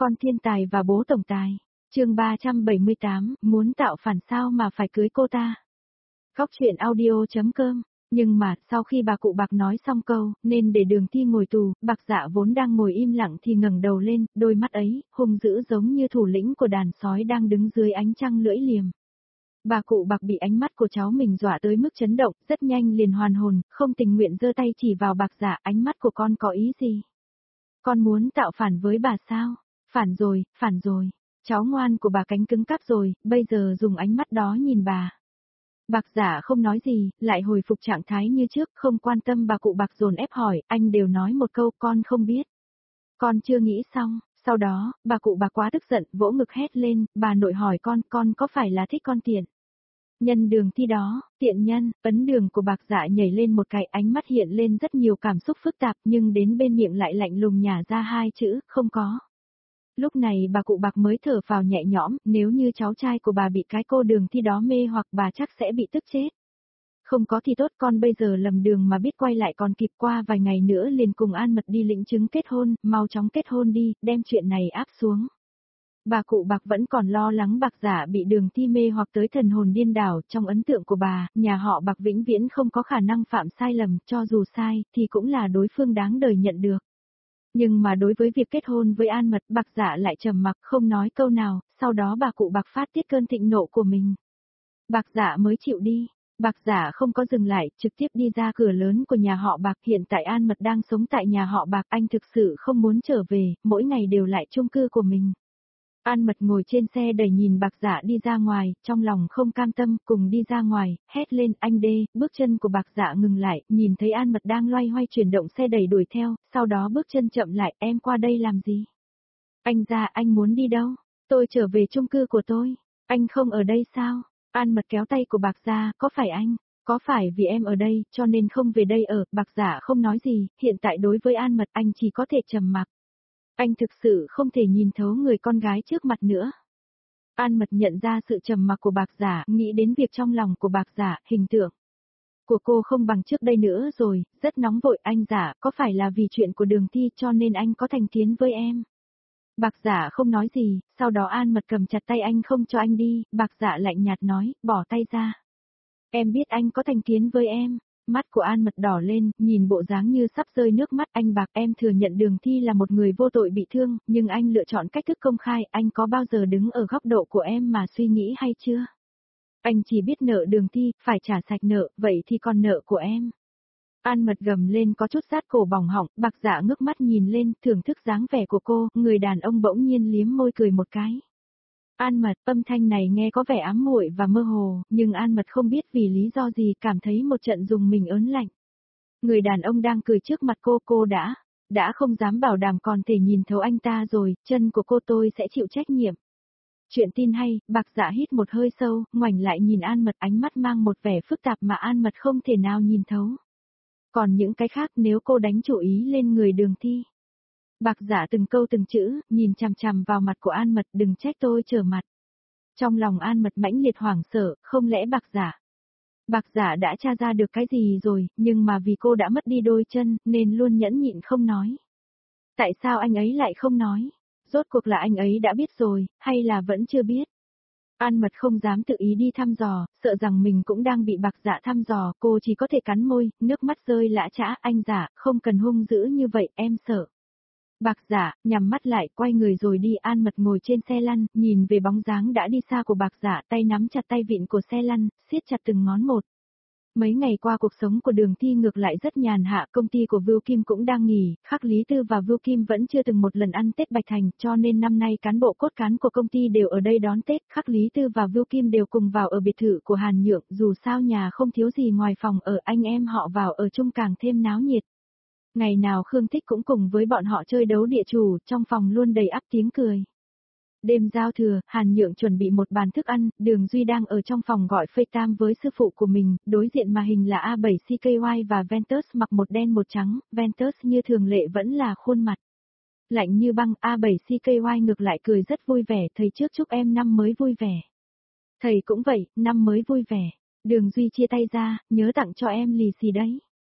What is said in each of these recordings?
Con thiên tài và bố tổng tài. Chương 378, muốn tạo phản sao mà phải cưới cô ta. Góc truyện audio.com. Nhưng mà, sau khi bà cụ Bạc nói xong câu, nên để Đường Thi ngồi tù, Bạc Dạ vốn đang ngồi im lặng thì ngẩng đầu lên, đôi mắt ấy, hung dữ giống như thủ lĩnh của đàn sói đang đứng dưới ánh trăng lưỡi liềm. Bà cụ Bạc bị ánh mắt của cháu mình dọa tới mức chấn động, rất nhanh liền hoàn hồn, không tình nguyện giơ tay chỉ vào Bạc Dạ, ánh mắt của con có ý gì? Con muốn tạo phản với bà sao? Phản rồi, cháu ngoan của bà cánh cứng cáp rồi, bây giờ dùng ánh mắt đó nhìn bà. Bạc Dạ không nói gì, lại hồi phục trạng thái như trước, không quan tâm bà cụ Bạc dồn ép hỏi, anh đều nói một câu con không biết. Con chưa nghĩ xong, sau đó, bà cụ Bạc quá tức giận, vỗ ngực hét lên, bà nội hỏi con có phải là thích con tiện? Nhân Đường Thi đó, tiện nhân, ấn đường của Bạc Dạ nhảy lên một cái, ánh mắt hiện lên rất nhiều cảm xúc phức tạp nhưng đến bên miệng lại lạnh lùng nhả ra hai chữ, không có. Lúc này bà cụ Bạc mới thở phào nhẹ nhõm, nếu như cháu trai của bà bị cái cô Đường Thi đó mê hoặc bà chắc sẽ bị tức chết. Không có thì tốt, con bây giờ lầm đường mà biết quay lại còn kịp, qua vài ngày nữa liền cùng An Mật đi lĩnh chứng kết hôn, mau chóng kết hôn đi, đem chuyện này áp xuống. Bà cụ Bạc vẫn còn lo lắng Bạc Dạ bị Đường Thi mê hoặc tới thần hồn điên đảo, trong ấn tượng của bà, nhà họ Bạc vĩnh viễn không có khả năng phạm sai lầm, cho dù sai, thì cũng là đối phương đáng đời nhận được. Nhưng mà đối với việc kết hôn với An Mật, Bạc Dạ lại trầm mặc không nói câu nào, sau đó bà cụ Bạc phát tiết cơn thịnh nộ của mình. Bạc Dạ mới chịu đi. Bạc Dạ không có dừng lại, trực tiếp đi ra cửa lớn của nhà họ Bạc. Hiện tại An Mật đang sống tại nhà họ Bạc, anh thực sự không muốn trở về, mỗi ngày đều lại chung cư của mình. An Mật ngồi trên xe đẩy nhìn Bạc Dạ đi ra ngoài, trong lòng không cam tâm, cùng đi ra ngoài, hét lên, anh đê, bước chân của Bạc Dạ ngừng lại, nhìn thấy An Mật đang loay hoay chuyển động xe đẩy đuổi theo, sau đó bước chân chậm lại, em qua đây làm gì? Anh ra, anh muốn đi đâu? Tôi trở về chung cư của tôi, anh không ở đây sao? An Mật kéo tay của Bạc Dạ, có phải anh? Có phải vì em ở đây, cho nên không về đây ở, Bạc Dạ không nói gì, hiện tại đối với An Mật anh chỉ có thể trầm mặc. Anh thực sự không thể nhìn thấu người con gái trước mặt nữa. An Mật nhận ra sự trầm mặc của Bạc Dạ, nghĩ đến việc trong lòng của Bạc Dạ, hình tượng của cô không bằng trước đây nữa rồi, rất nóng vội, anh Dạ, có phải là vì chuyện của Đường Thi cho nên anh có thành kiến với em? Bạc Dạ không nói gì, sau đó An Mật cầm chặt tay anh không cho anh đi, Bạc Dạ lạnh nhạt nói, bỏ tay ra. Em biết anh có thành kiến với em. Mắt của An Mật đỏ lên, nhìn bộ dáng như sắp rơi nước mắt, anh Bạc, em thừa nhận Đường Thi là một người vô tội bị thương, nhưng anh lựa chọn cách thức công khai, anh có bao giờ đứng ở góc độ của em mà suy nghĩ hay chưa? Anh chỉ biết nợ Đường Thi, phải trả sạch nợ, vậy thì còn nợ của em. An Mật gầm lên có chút rát cổ bỏng họng, Bạc Dạ ngước mắt nhìn lên, thưởng thức dáng vẻ của cô, người đàn ông bỗng nhiên liếm môi cười một cái. An Mật, âm thanh này nghe có vẻ ám muội và mơ hồ, nhưng An Mật không biết vì lý do gì cảm thấy một trận dùng mình ớn lạnh. Người đàn ông đang cười trước mặt cô đã không dám bảo đảm còn thể nhìn thấu anh ta rồi, chân của cô tôi sẽ chịu trách nhiệm. Chuyện tin hay, Bạc Dạ hít một hơi sâu, ngoảnh lại nhìn An Mật, ánh mắt mang một vẻ phức tạp mà An Mật không thể nào nhìn thấu. Còn những cái khác nếu cô đánh chủ ý lên người Đường Thi. Bạc Dạ từng câu từng chữ, nhìn chằm chằm vào mặt của An Mật, đừng trách tôi trở mặt. Trong lòng An Mật mãnh liệt hoảng sợ, không lẽ Bạc Dạ đã tra ra được cái gì rồi, nhưng mà vì cô đã mất đi đôi chân, nên luôn nhẫn nhịn không nói. Tại sao anh ấy lại không nói? Rốt cuộc là anh ấy đã biết rồi, hay là vẫn chưa biết? An Mật không dám tự ý đi thăm dò, sợ rằng mình cũng đang bị Bạc Dạ thăm dò, cô chỉ có thể cắn môi, nước mắt rơi lã chã, anh Dạ, không cần hung dữ như vậy, em sợ. Bạc Dạ, nhắm mắt lại, quay người rồi đi. An Mật ngồi trên xe lăn, nhìn về bóng dáng đã đi xa của Bạc Dạ, tay nắm chặt tay vịn của xe lăn, siết chặt từng ngón một. Mấy ngày qua cuộc sống của Đường Thi ngược lại rất nhàn hạ, công ty của Vưu Kim cũng đang nghỉ, Khắc Lý Tư và Vưu Kim vẫn chưa từng một lần ăn Tết Bạch Thành, cho nên năm nay cán bộ cốt cán của công ty đều ở đây đón Tết, Khắc Lý Tư và Vưu Kim đều cùng vào ở biệt thự của Hàn Nhượng, dù sao nhà không thiếu gì ngoài phòng ở, anh em họ vào ở chung càng thêm náo nhiệt. Ngày nào Khương Thích cũng cùng với bọn họ chơi đấu địa chủ, trong phòng luôn đầy ắp tiếng cười. Đêm giao thừa, Hàn Nhượng chuẩn bị một bàn thức ăn, Đường Duy đang ở trong phòng gọi FaceTime với sư phụ của mình, đối diện màn hình là A7CKY và Ventus mặc một đen một trắng, Ventus như thường lệ vẫn là khuôn mặt lạnh như băng, A7CKY ngược lại cười rất vui vẻ, thầy trước chúc em năm mới vui vẻ. Thầy cũng vậy, năm mới vui vẻ. Đường Duy chia tay ra, nhớ tặng cho em lì xì đấy.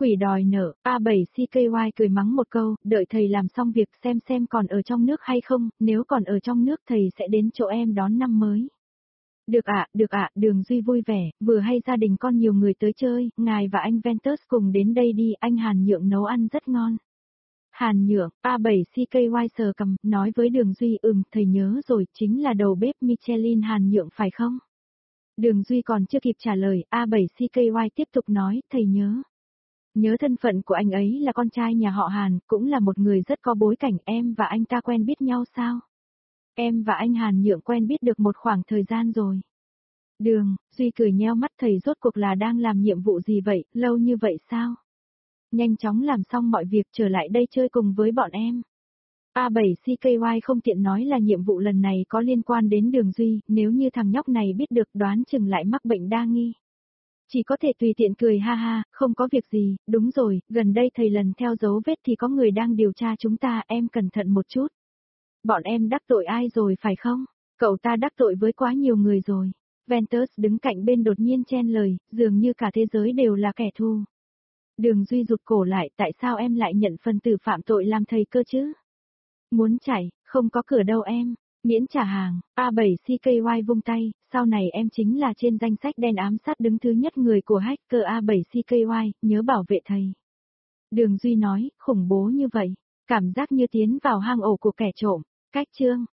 Quỷ đòi nợ, A7CKY cười mắng một câu, đợi thầy làm xong việc xem còn ở trong nước hay không, nếu còn ở trong nước thầy sẽ đến chỗ em đón năm mới. Được ạ, Đường Duy vui vẻ, vừa hay gia đình con nhiều người tới chơi, ngài và anh Ventus cùng đến đây đi, anh Hàn Nhượng nấu ăn rất ngon. Hàn Nhượng, A7CKY sờ cầm, nói với Đường Duy, thầy nhớ rồi, chính là đầu bếp Michelin Hàn Nhượng phải không? Đường Duy còn chưa kịp trả lời, A7CKY tiếp tục nói, thầy nhớ. Nhớ thân phận của anh ấy là con trai nhà họ Hàn, cũng là một người rất có bối cảnh, em và anh ta quen biết nhau sao? Em và anh Hàn Nhượng quen biết được một khoảng thời gian rồi. Duy cười nheo mắt, thầy rốt cuộc là đang làm nhiệm vụ gì vậy, lâu như vậy sao? Nhanh chóng làm xong mọi việc trở lại đây chơi cùng với bọn em. A7CKY không tiện nói là nhiệm vụ lần này có liên quan đến Đường Duy, nếu như thằng nhóc này biết được đoán chừng lại mắc bệnh đa nghi. Chỉ có thể tùy tiện cười ha ha, không có việc gì, đúng rồi, gần đây thầy lần theo dấu vết thì có người đang điều tra chúng ta, em cẩn thận một chút. Bọn em đắc tội ai rồi phải không? Cậu ta đắc tội với quá nhiều người rồi. Ventus đứng cạnh bên đột nhiên chen lời, dường như cả thế giới đều là kẻ thù. Đường Duy rụt cổ lại, tại sao em lại nhận phần tử phạm tội làm thầy cơ chứ? Muốn chạy, không có cửa đâu em. Miễn trả hàng, A7CKY vung tay, sau này em chính là trên danh sách đen ám sát đứng thứ nhất người của hacker A7CKY, nhớ bảo vệ thầy. Đường Duy nói, khủng bố như vậy, cảm giác như tiến vào hang ổ của kẻ trộm. Cách chương